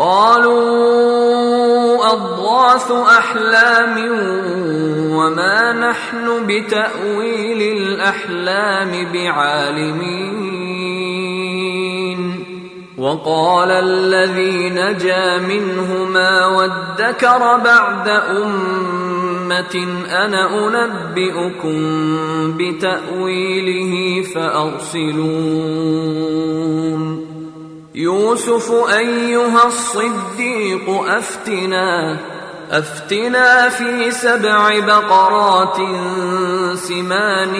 قالوا أضغاث أحلام وما نحن بتأويل الأحلام بعالمين. وقال الذي نجا منهما وادكر بعد أمة أنا أنبئكم بتأويله فأرسلون. يوسف أيها الصديق أفتنا في 7 بقرات سمان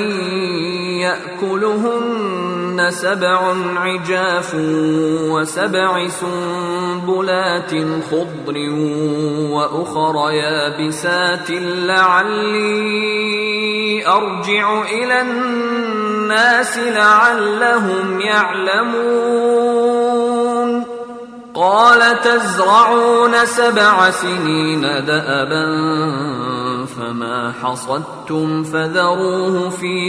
يأكلهن 7 عجاف و7 سنبلات خضر وأخر يابسات لعلي أرجع إلى الناس لعلهم يعلمون. قال تزرعون 7 سنين دأبا فما حصدتم فذروه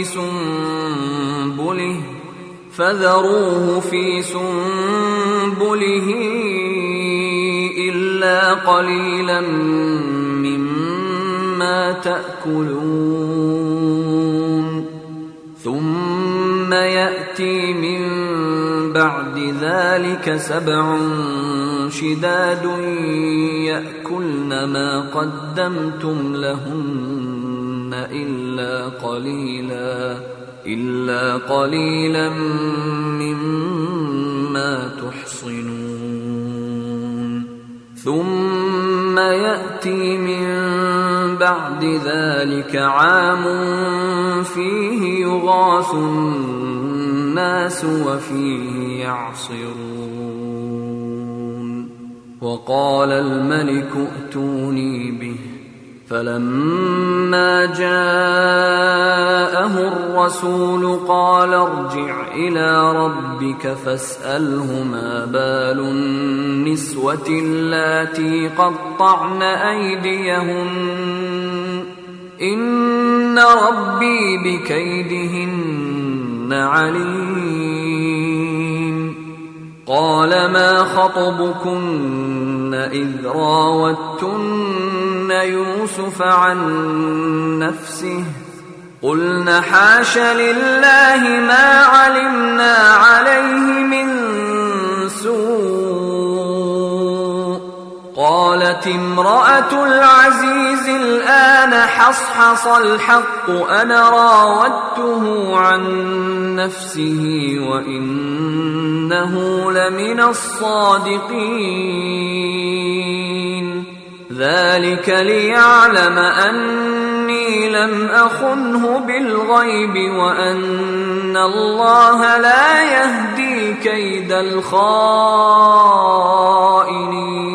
في سنبله إلا قليلا مما تأكلون. ثم يأتي من بعد ذلك 7 شداد يأكلن ما قدمتم لهن إلا قليلا مما تحصنون. ثم يأتي من بعد ذلك عام فيه يغاث الناس وفيه يعصرون. وقال الملك ائتوني به. فلما جاءه الرسول قال ارجع إلى ربك فاسأله ما بال النسوة اللاتي قطعن أيديهن إن ربي بكيدهن عليم. قال ما خطبكن إذ راوتن يوسف عن نفسه قلن حاش لله ما علمنا عليه من سوء. قالت امرأة العزيز الآن حصحص الحق أنا راودته عن نفسه وإنه لمن الصادقين. ذلك ليعلم أني لم أخنه بالغيب وأن الله لا يهدي كيد الخائنين.